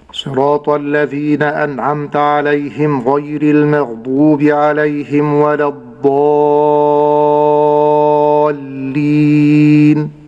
صراط الذين أنعمت عليهم غير المغضوب عليهم ولا الضالين.